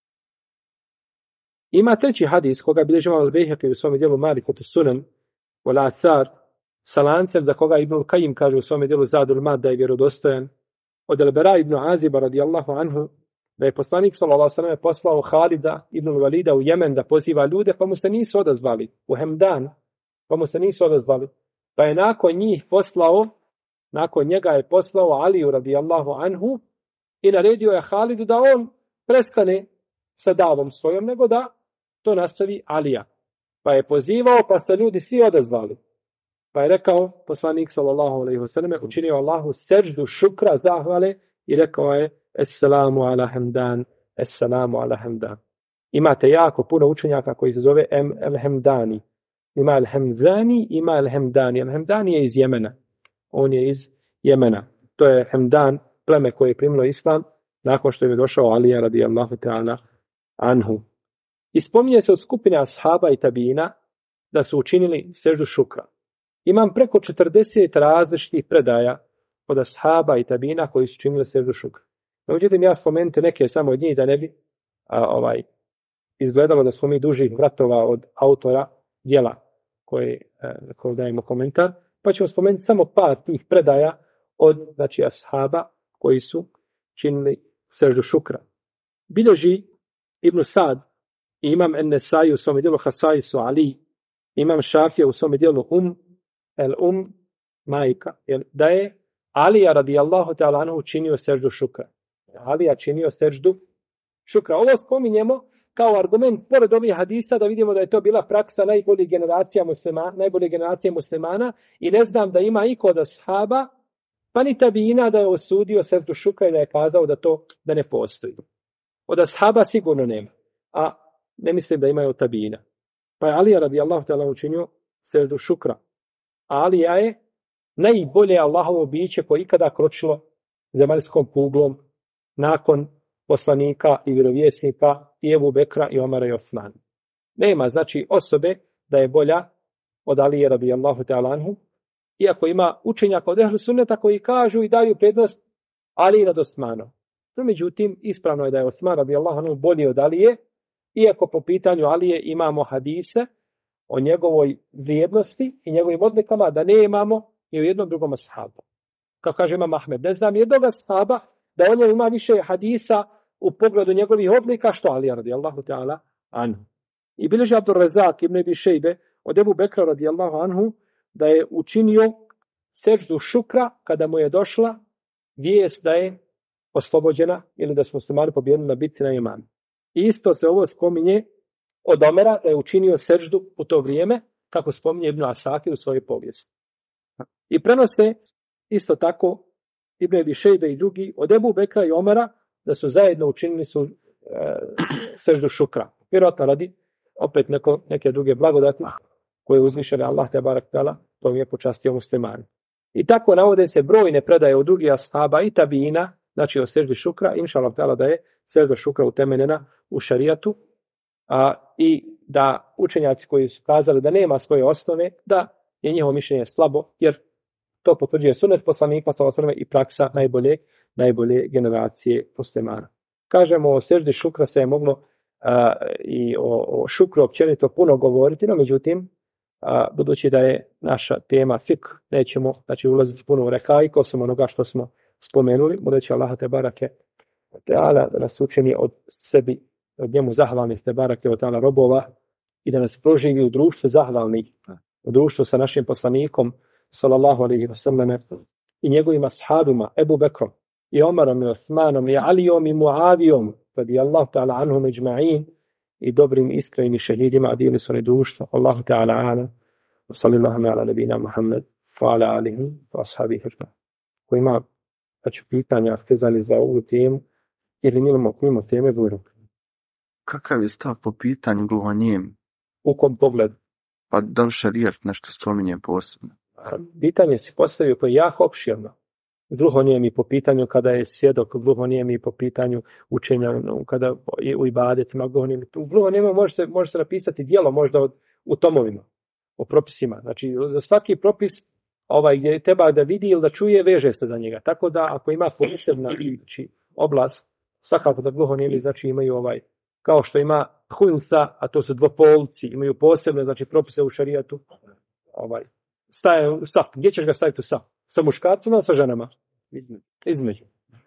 Ima treći hadis koga bilježi imam al-Bejhaqi u svom djelu Ma'rifatu Sunan wal Athar sa lancem za koga Ibn Kajim kaže u svom djelu Zadul Mad da je vjerodostojan. Od Al-Bara ibn Aziba radijallahu anhu da je poslanik sallallahu alejhi ve sellem poslao Halida ibn Walida u Jemen da poziva ljude, pa mu se nisu odazvali. U Hemdan, pa mu se nisu odazvali. Pa je nakon njega je poslao Aliju radijallahu anhu i naredio je Halidu da on prestane sa davom svojom, nego da to nastavi Alija. Pa je pozivao, pa se ljudi svi odazvali. Pa je rekao poslanik sallallahu alejhi ve sellem, učinio Allahu seždu šukra, zahvale i rekao je: Esselamu ala hamdan, esselamu ala hamdan. Imate jako puno učenjaka koji se zove el-Hemdani. Ima el-Hemdani, ima el-Hemdani. El-Hemdani je iz Jemena. On je iz Jemena. To je Hemdan, pleme koje je primilo islam nakon što je došao Alija radijallahu ta'ala anhu. I spominje se od skupine ashaba i tabina da su učinili seždu šukra. Imam preko 40 različitih predaja od ashaba i tabina koji su učinili seždu šukra. Međutim, ja spomenuti neke samo od njih da ne bi izgledalo da smo mi dužih vratova od autora djela koji dajemo komentar, pa ćemo spomenuti samo par tih predaja od ashaba koji su činili seždu šukra. Bilježi Ibn Sad i imam En-Nesai u svom djelu Hasaisu Ali, imam Šafija u svom djelu majka, da je Alija radijallahu ta'ala anhu činio seždu šukra. Alija činio seždu šukra. Ovo spominjemo kao argument pored ovih hadisa da vidimo da je to bila praksa najbolje generacije muslimana i ne znam da ima iko od ashaba pa ni tabina da je osudio seždu šukra i da je kazao da ne postoji. Od ashaba sigurno nema, a ne mislim da imaju tabina. Pa je Alija radijallahu ta'ala učinio seždu šukra. Alija je najbolje Allahovo biće koje ikada kročilo zemaljskom kuglom nakon poslanika i vjerovjesnika i Ebu Bekra i Omara i Osmana. Nema osobe da je bolja od Alije radijallahu ta'ala anhu, iako ima učenjaka od ehlu sunneta koji kažu i daju prednost Aliji nad Osmanom. No, međutim, ispravno je da je Osman radijallahu anhu bolji od Alije, iako po pitanju Alije imamo hadise o njegovoj vrijednosti i njegovim odlikama da ne imamo i u jednom drugom ashabu. Kao kaže imam Ahmed, ne znam jednog ashaba da on ima više hadisa u pogledu njegovih odlika što Alija radijallahu ta'ala anhu. I bilježi Abdur Razak ibn Abi Šejbe od Ebu Bekra radijallahu anhu da je učinio seždu šukra kada mu je došla vijest da je oslobođena ili da smo muslimani pobijedili na bitci na Jemanu. I isto se ovo spominje od Omera da je učinio seždu u to vrijeme, kako spominje Ibn Asakir u svojoj povijesti. I prenose isto tako Ibn Abi Šejbe i drugi od Ebu Bekra i Omera da su zajedno učinili seždu šukra. Vjerojatno radi opet neke druge blagodati koje uzvišene Allah te barek tala, to mi je počastio muslimani. I tako navode se brojne predaje od drugih ashaba i tabina, znači o seždi šukra, inša Allah tala da je sežda šukra utemeljena u šarijatu, i da učenjaci koji su kazali da nema svoje osnove, da je njihovo mišljenje slabo, jer to potvrđuje sunnet poslanika sallallahu alejhi ve sellem i praksa najbolje generacije muslimana. Kažemo o seždi šukra se je moglo i o šukru općenito puno govoriti, no međutim, budući da je naša tema fik, nećemo ulaziti puno u rekajku osim onoga što smo spomenuli, budući Allah te barake da nas učini od sebi, od njemu zahvalnih te barake od ta'ala robova i da nas proživi u društvu zahvalnih, u društvu sa našim poslanikom sallallahu alejhi ve sellem i njegovim ashabima Ebu Bekrom i Omarom i Osmanom i Alijom i Muavijom radijallahu ta'ala anhum ejma'in i dobrim iskrenim šehidima, a dijeli su oni društvo. Allahu ta'ala a'lam. Sallallahu ala nebina Muhammed, fa ala alihi, fa ashabihi. Ko ima, znači, pitanja vezani za ovu temu, ili mimo teme, bujno. Kakav je stav po pitanju gluhonijemi? U kom pogledu? Pa da li šerijat nešto spominje posebno? Pitanje si postavio koje je jako opširno. Gluhonijemi po pitanju kada je svjedok, gluhonijemi po pitanju učenja, kada u ibadetima, gluhonijemi. U gluhonijemi može se napisati djelo možda u tomovima, o propisima. Znači, za svaki propis gdje treba da vidi ili da čuje, veže se za njega. Tako da, ako ima posebna oblast, svakako da gluhonijemi, znači imaju kao što ima hulsa, a to su dvopolci, imaju posebne, znači, propise u šarijatu, staje u saf. Gdje ćeš ga staviti u saf? Sa muškarcima ili sa ženama? Između.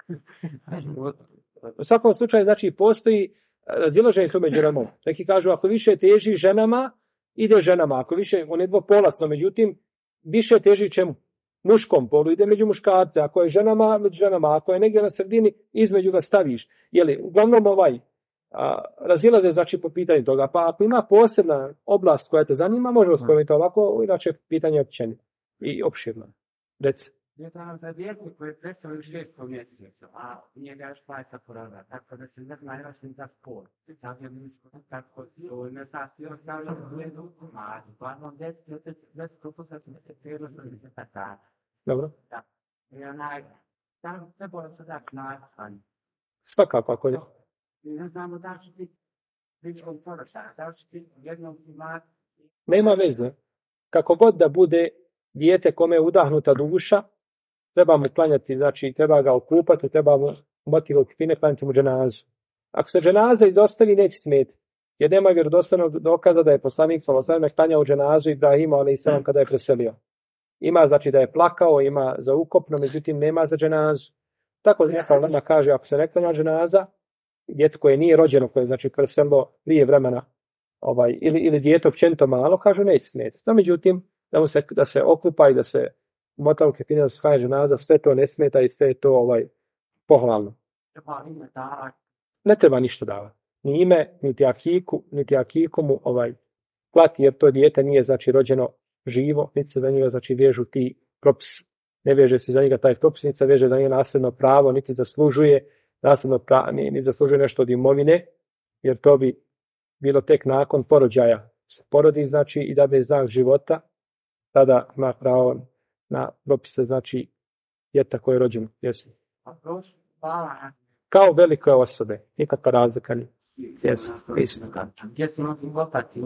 U svakom slučaju, znači, postoji razilaženje tu među ramom. Neki kažu, ako više teži ženama, ide ženama. Ako više, on je dvopolac, no međutim, više teži čemu? Muškom polu, ide među muškarce. Ako je ženama, među ženama. Ako je negdje na sredini, između ga staviš. Uglavnom razilaze, znači, po pitanju toga. Pa ako ima posebna oblast koja te zanima, možemo spomenuti ovako, inače pitanje je općenito i opširno. Reci. Ja sam za djecu koje predstavljaju 6. mjesecu, a njega još plaća porada, tako da se ne zna još ni za sport. Tako ne sasvio stavljaju u jednu komadu. Stvarno, 10 propustati se prijedno što se tako. Dobro. Da. I tam se bolo se dati nastavanje. Svakako, ako je. Ne znamo da će biti pričom poroča, da će biti jednom komadu. Nema veze. Kako god da bude dijete kome je udahnuta duša, treba mu klanjati, znači treba ga okupati, treba mu umoti ga u kifine, klanjati mu dženazu. Ako se dženaza izostavi, neće smeti. Jer nema vjerodostojnog dokaza da je poslanik s.a.v. klanjao dženazu Ibrahima a.s. kada je preselio. Ima znači da je plakao, ima za ukopno, međutim nema za dženazu. Tako da neka ulema kaže, ako se ne klanja dženaza, dijete koje nije rođeno, koje je znači preselilo prije vremena, ili dijete općenito malo, kaže neće smeti. No, međutim, da se okupa i da se umota u kefine, da se klanja dženaza, sve to ne smeta i sve je to pohvalno. Ne treba ništa davati. Ni ime, niti akiku mu plati, jer to dijete nije znači rođeno živo, niti se za njega znači vežu ti propis. Ne veže se za njega taj propis, niti se veže za njega nasljedno pravo, niti zaslužuje nasljedno pravo, ni zaslužuje nešto od imovine, jer to bi bilo tek nakon porođaja. Se porodi znači i da bez znak života, tada ima pravo na propise, znači djeta koje je rođeno. Jesu. Kao velike osobe, nikakva razlika nije. Jesu. Gdje se nosim kopati?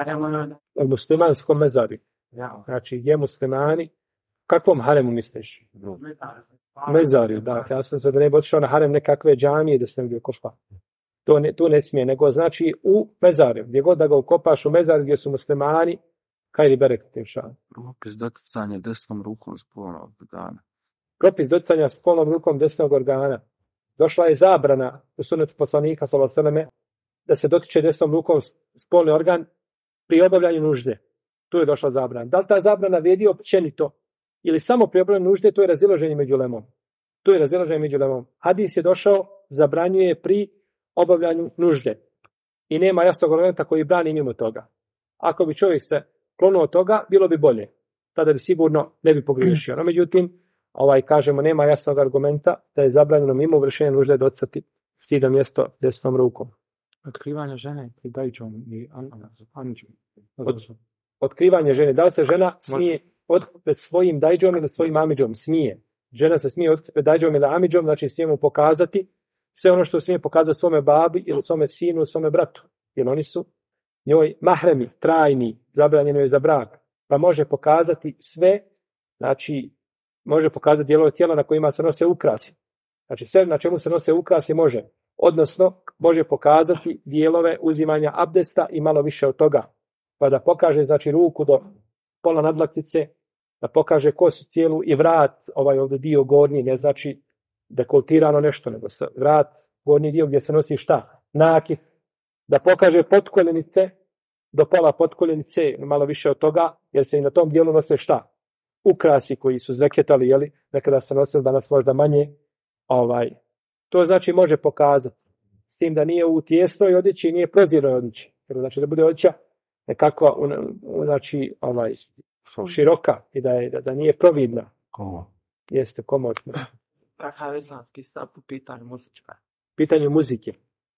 U muslimanskom mezarju. Znači, gdje muslimani, kakvom haremu misliš? Mezarju, da. Ja sam sad da ne bi otišao na harem nekakve džamije da se ne bi kopa. Tu ne smije, nego znači u mezarju. Gdje god da ga ukopaš u mezarju gdje su muslimani, kaj li berek tim šan. Propis doticanja desnom rukom spolnog organa. Propis doticanja spolnom rukom desnog organa. Došla je zabrana u sunnetu poslanika s.a.v. da se dotiče desnom rukom spolni organ pri obavljanju nužde. Tu je došla zabrana. Da li ta zabrana vrijedi općenito ili samo pri obavljanju nužde, to je razilaženje među ulemom. Hadis je došao, zabranjuje pri obavljanju nužde. I nema jasnog argumenta koji brani mimo toga. Ako bi čovjek se klonuo od toga, bilo bi bolje. Tada bi sigurno ne bi pogriješio. No, međutim, kažemo, nema jasnog argumenta da je zabranjeno mimo vršenja nužde docati stidno mjesto desnom rukom. Otkrivanje žene i dajđom i anđom. Otkrivanje žene. Da li se žena smije otkriti pred svojim dajđom ili svojim amidžom? Smije. Žena se smije otkriti pred dajđom ili amidžom, znači smije mu pokazati sve ono što smije pokazati svome babi ili svome sinu ili svome bratu. Jer oni su njoj mahremi, trajni, zabranjeno je za brak. Pa može pokazati sve, znači može pokazati dijelove tijela na kojima se nose ukrasi. Znači sve na čemu se nose ukrasi može. Odnosno, može pokazati dijelove uzimanja abdesta i malo više od toga. Pa da pokaže, znači, ruku do pola nadlaktice, da pokaže kosu cijelu i vrat, ovdje dio gornji, ne znači dekoltirano nešto, nego se vrat, gornji dio gdje se nosi šta? Nakit. Da pokaže potkoljenice, do pola potkoljenice, malo više od toga, jer se i na tom dijelu nose šta? Ukrasi koji su zveketali, jeli, nekada se nosili, danas možda manje, to znači može pokazati. S tim da nije u tijesnoj odjeći i nije prozirnoj odjeći. Znači da bude odjeća nekakva, znači, široka i da nije providna. Jeste komotno. Kakav je islamski stav po pitanju muzička? Pitanje muzike.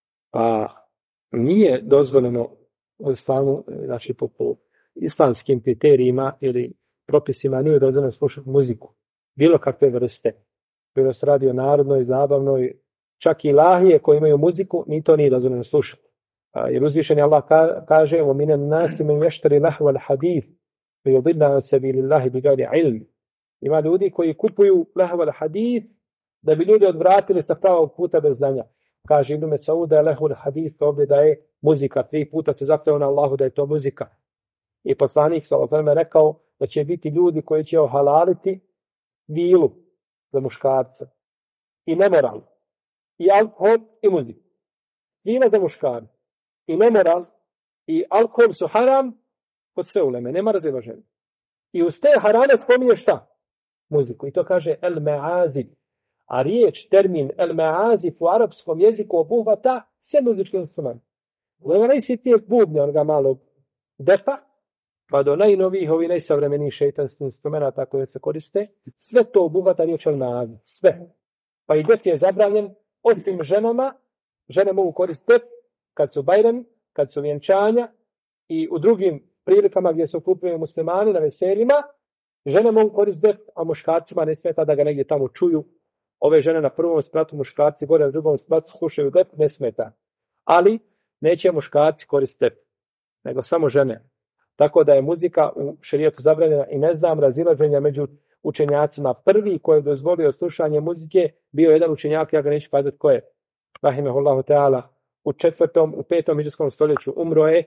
Nije dozvoljeno u islamu, znači po islamskim kriterijima ili propisima nije dozvoljeno slušati muziku. Bilo kakve vrste. Bilo se radi o narodnoj, zabavnoj, čak i ilahije koji imaju muziku, ni to nije dozvoljeno slušati. Jer uzvišeni Allah kaže وَمِنَ النَّاسِ مَنْ يَشْتَرِ لَهْوَ الْحَدِيثِ وَيُضِلَّ عَنْ سَبِيلِ اللَّهِ بِغَيْرِ عِلْمٍ. Ima ljudi koji kupuju lahva al-hadith da bi ljudi odvratili sa pravog puta bez znanja. Kaže Ibn Mesauda je lahva al-hadith ovdje da je muzika. 3 puta se zakleo na Allahu da je to muzika. I poslanik sallallahu alejhi ve sellem rekao da će biti ljudi koji će ohalaliti vilu za muškarce i nemoral i alkohol i muziku. Vila za muškarce i nemoral i alkohol su haram kod sve uleme, nema razilaženja. I uz te harame spominje šta? Muziku. I to kaže el-me'azib. A riječ, termin el-me'azib u arapskom jeziku obuhvata sve muzičke instrumente. Od najsitnijeg bubnja, onoga malog depa, pa do najnovijih, ovi najsavremenijih šeitanskih instrumenta koje se koriste, sve to obuhvata riječ el-me'azib. Sve. Pa i dep je zabranjen osim ženama. Žene mogu koristiti dep kad su bajrami, kad su vjenčanja i u drugim prilikama gdje se okupljaju muslimani na veseljima, žene mogu koristiti dep, a muškarcima ne smeta da ga negdje tamo čuju. Ove žene na prvom spratu, muškarci gore na drugom spratu slušaju dep, ne smeta. Ali neće muškarci koristiti dep, nego samo žene. Tako da je muzika u šerijetu zabranjena i ne znam razilaženja među učenjacima. Prvi koji je dozvolio slušanje muzike bio jedan učenjak, ja ga neću kazati ko je, rahimehullahu ta'ala, u 4. u 5. hidžrijskom stoljeću umro je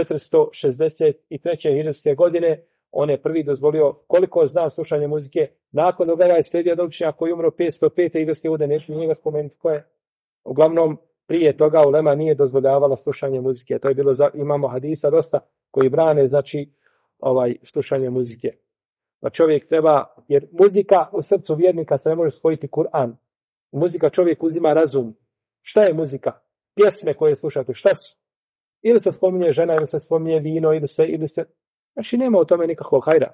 463. hidžrijske godine. On je prvi dozvolio, koliko znam, slušanje muzike. Nakon toga je slijedio učenjak koji je umro 505. hidžrijske godine, neću njega spomenuti ko je. Uglavnom, prije toga ulema nije dozvoljavala slušanje muzike. To je bilo, imamo hadisa dosta koji brane, znači, slušanje muzike. Pa čovjek treba, jer muzika u srcu vjernika se ne može spojiti Kur'an. Muzika čovjek uzima razum. Šta je muzika? Pjesme koje slušate, šta su? Ili se spominje žena, ili se spominje vino, ili se... Znači, nema u tome nikakvog hajra.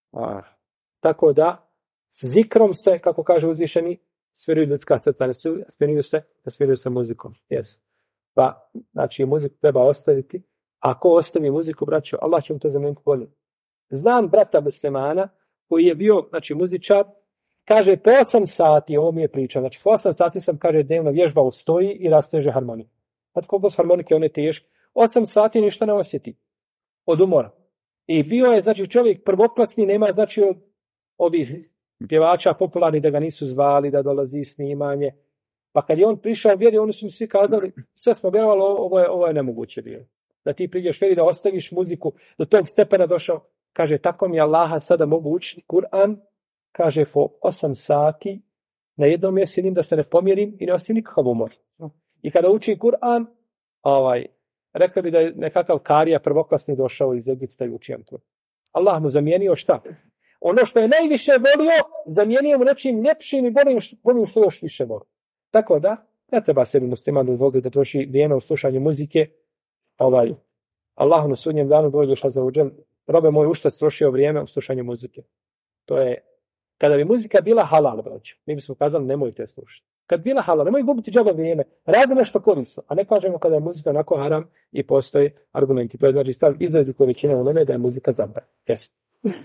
Tako da, s zikrom se, kako kaže uzvišeni, smiruju ljudska srca, ne smiruju se muzikom. Yes. Pa, znači, muziku treba ostaviti. Ako ostavi muziku, braćo, Allah će mu to zamijeniti bolje. Znam brata muslimana koji je bio, znači, muzičar, kaže, po 8 sati, ovo mi je priča, znači, po 8 sati sam, kaže, dnevno vježbao, stoji i rasteže harmoniku. Znate koliko s harmonike, one teške. 8 sati ništa ne osjeti od umora. I bio je, znači, čovjek prvoklasni, nema, znači, od ovih pjevača popularni da ga nisu zvali, da dolazi snimanje. Pa kad je on prišao vjeri, oni su mi svi kazali, sve smo vjerovali, ovo je nemoguće bilo. Da ti priđeš vjeri, da ostaviš muziku, do tog stepena došao. Kaže, tako mi Allaha sada mogu učiti Kur'an, kaže, po 8 sati, na jednom mjestu da se ne pomjerim i ne ostavim nikakav umor. I kada uči Kur'an, rekli bi da je nekakav karija prvoklasni došao iz Egipta i učio to. Allah mu zamijenio šta? Ono što je najviše volio, zamijenio mu nečim ljepšim i bolim što još više voli. Tako da, ne treba sebi musliman dozvoliti da troši vrijeme u slušanju muzike. Allah na sudnjem danu dođeš za uđel. Robe moj, u što strošio vrijeme u slušanju muzike? To je, kada bi muzika bila halal, braćo, mi bismo kazali nemojte slušati. Kad bila halal, nemoj gubiti džaba vrijeme, radi nešto korisno, a ne kažemo kada je muzika onako haram i postoji argumenti. To je znači stav izrazito većine uleme da je muzika zabranjena. Yes.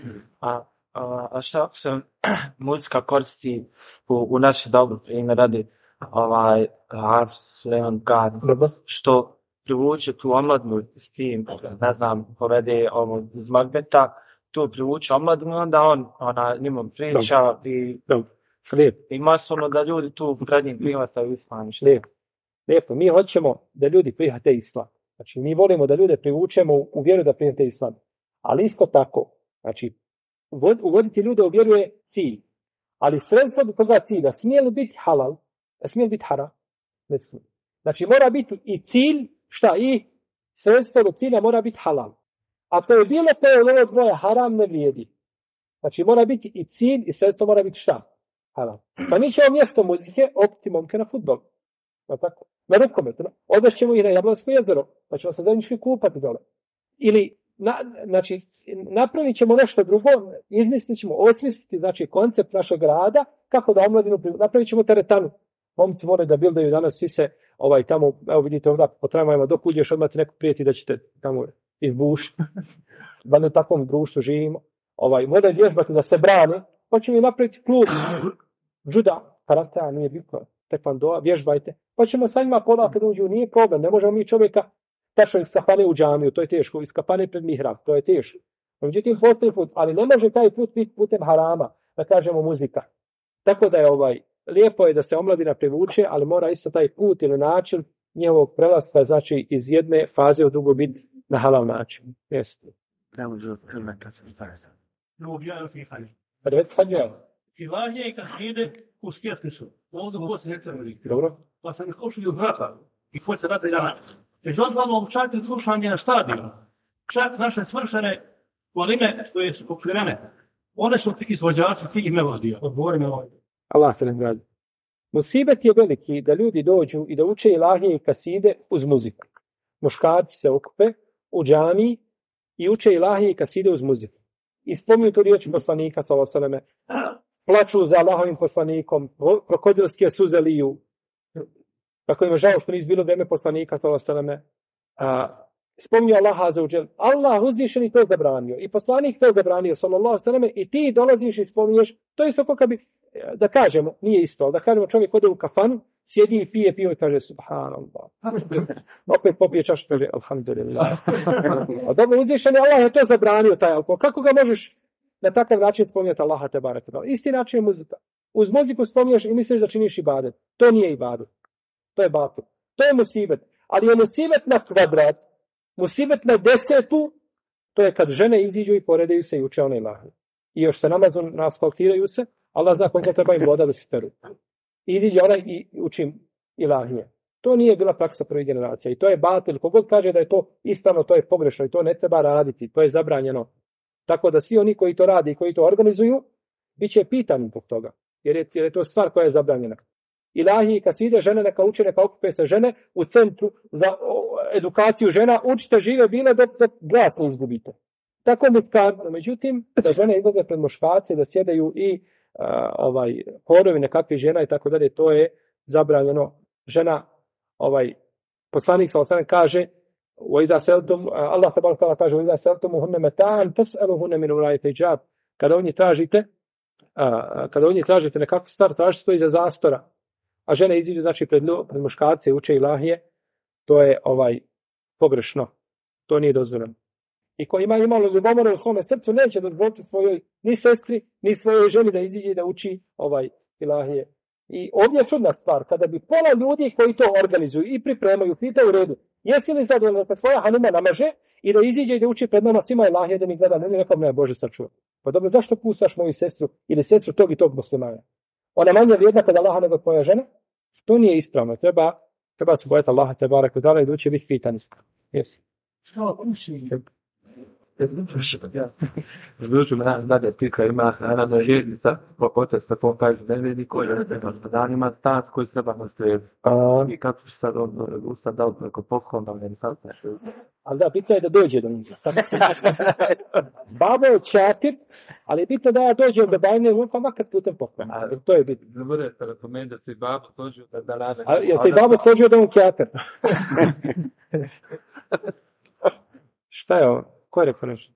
A šta se muzika koristi u naše dobro primjer radi Ars, Leon Gard, što privuče tu omladnu s tim, ne znam, povede iz Magbeta, tu privuče omladnu, onda on njima priča i masovno da ljudi tu pred njim prihvataju islam. Lijepo, mi hoćemo da ljudi prihvate islam. Znači, mi volimo da ljude privučemo u vjeru da prihvate islam. Ali isto tako, znači, uvoditi ljude u vjeru je cilj. Ali sredstvo do toga cilja smije li biti halal, smije li biti haram? Ne smije. Znači, mora biti i cilj, šta i sredstvo do cilja mora biti halal. Ako je bilo to je ovo dvoje haram, ne vrijedi. Znači, mora biti i cilj i sredstvo mora biti šta? Halal. Pa mi ćemo mjesto muzike opiti momke na fudbal. Na rukometu. Odvešćemo ih na Jablansko jezero, pa ćemo se zajednički kupati dole. Ili znači, napravit ćemo nešto drugo, izmislit ćemo, osmisliti, znači, koncept našeg rada, kako da omladinu, napravit ćemo teretanu. Momci moraju da bildaju danas, svi se, tamo, evo vidite ovdje, po tramvajima, dok uđeš, odmah ti neko prijeti da ćete tamo izbušiti. Da ne u takvom društvu živimo. Moraju vježbati da se brane, pa ćemo napraviti klub, juda, karate, nije bitno, tekvandoa, vježbajte. Pa ćemo sa njima polako da uđu, nije problem, ne možemo mi čovjeka tačno iz kafane u džamiju, to je teško, iz kafane pred mihrab, to je teško. Međutim, postoji put, ali ne može taj put biti putem harama, da kažemo muzika. Tako da je lijepo je da se omladina privuče, ali mora isto taj put ili način njegovog prelaska, znači iz jedne faze u drugu biti na halal način. Jeste. Ilahije i kaside u skjerti su. Ovdje u Bosni i Hercegovini. Dobro. Pa sam ih slušao od vrata. I tvoj se rata i dana. Među ostalom čak i slušanje na stadionu. Čak naše svršene volime koje su pokrivene. One su ti izvođači tih melodija. Odgovori melodija. Allah te nagradi. Musibet je veliki da ljudi dođu i da uče ilahije i kaside uz muziku. Muškarci se okupe u džamiji i uče ilahije i kaside uz muziku. I spominju tu riječ poslanika, sallallahu alejhi ve selleme, plaču za Allahovim poslanikom, krokodilske suze liju. Kako im je žao što nije bilo vrijeme poslanika, sallallahu alejhi ve selleme, spominju Allaha azza wa džel. Allah uzvišeni to zabranio i poslanik to zabranio, sallallahu alejhi ve selleme, i ti dolaziš i spominješ, to je isto kao kad bi, da kažemo, nije isto, da kažemo čovjek ode u kafanu, sjedi i pije pivo i kaže subhanallah. Opet popije čašu, kaže alhamdulillah. A dobro, uzvišeni Allah je to zabranio, taj alkohol. Kako ga možeš na takav način spominjati Allaha te bareke? Isti način je muzika. Uz muziku spominješ i misliš da činiš ibadet. To nije ibadet. To je batil. To je musibet. Ali je musibet na kvadrat, musibet na 10, to je kad žene iziđu i poredaju se i uče one ilahije. I još se namazu, asfaltiraju se, Allah zna koliko treba im voda da se speru. Iziđe onaj i učim ilahije. To nije bila praksa prve generacije. I to je batil. Kogod kaže da je to ispravno, to je pogrešno i to ne treba raditi. To je zabranjeno. Tako da svi oni koji to radi i koji to organizuju, bit će pitani zbog toga. Jer je to stvar koja je zabranjena. Ilahije i kaside, žene neka uče, neka okupe se žene u centru za edukaciju žena. Učite žive bile dok glas ne izgubite. Tako muškarno. Međutim, da žene izlaze pred muškarce, da sjedaju i horovi nekakvih žena i tako dalje, to je zabranjeno. Žena, poslanik sallallahu alejhi ve sellem kaže, Allah tebareke ve kaže, "Iza sa'altumuhunna mata'an fas'aluhunna min wara'i hijab." Kada oni tražite nekakvu stvar, tražite to iza zastora. A žene iziđu, znači, pred muškarce i uče ilahije, to je pogrešno. To nije dozvoljeno. I ko ima imalo ljubomore u svome srcu, neće dozvoliti svojoj ni sestri, ni svojoj ženi da iziđe da uči ilahije. I ovdje je čudna stvar, kada bi pola ljudi koji to organizuju i pripremaju, pitaju u redu, jesi li zadovoljna da tvoja hanuma namaže i da iziđe i da uči pred nama svima ilahije, da mi gleda, ne nekom ne, Bože sačuva. Pa dobro, zašto pustaš moju sestru ili sestru tog i tog muslimana? Ona manje vrijedna kod Allaha nego tvoja žena? To nije ispravno. Treba se bojati Allaha te bareke i da će biti pitani. Jesi. Što kući? Zvuči me dalje, pika ima hrana jednica, otec se to kaže, ne vidi koji je dan ima stat koji treba nastaviti. I kako će sad ustad dao preko poklona, ne sad nešto. Ali da, bitno je da dođe do njega. Babo je čatir, ali je bitno da ja dođem do bajne ruka, makar putem poklona. To je bitno. Ne morate rekomendati da se i babo složio da rade. A je se i babo složio da je on čatir? Šta je ovo? Ko je rekao nešto?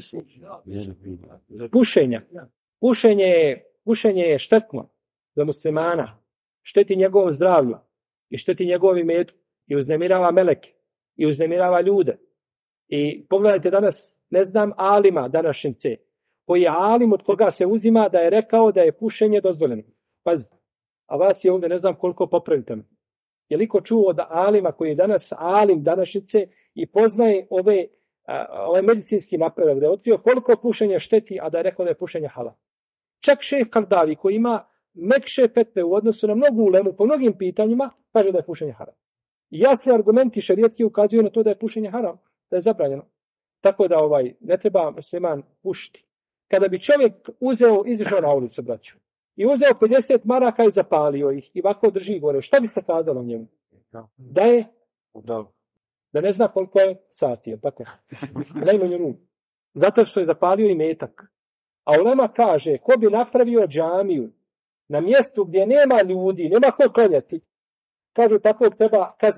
Pušenje je štetno za muslimana. Šteti njegovom zdravlju i šteti njegovom imetku i uznemirava meleke i uznemirava ljude. I pogledajte danas, ne znam alima današnjice, koji je alim od koga se uzima da je rekao da je pušenje dozvoljeno. Pazite, a vas je ovdje ne znam koliko, popravite me. Je li ko čuo da alima koji je danas alim današnjice i poznaje ovaj medicinski napredak, da je otkrio koliko pušenje šteti, a da je rekao da je pušenje halal. Čak šejh Kardavi koji ima mekše petve u odnosu na mnogu ulemu po mnogim pitanjima, kaže da je pušenje haram. I jasni argumenti šerijetski ukazuju na to da je pušenje haram, da je zabranjeno. Tako da ne treba musliman pušiti. Kada bi čovjek izišao na ulicu, braću, i uzeo 50 maraka i zapalio ih i ovako drži gore, šta biste kazalo njemu? Da Da ne zna koliko je sati, je tako? Najmanju ruku. Zato što je zapalio imetak. A ulema kaže, ko bi napravio džamiju na mjestu gdje nema ljudi, nema ko klanjati, kažu tako treba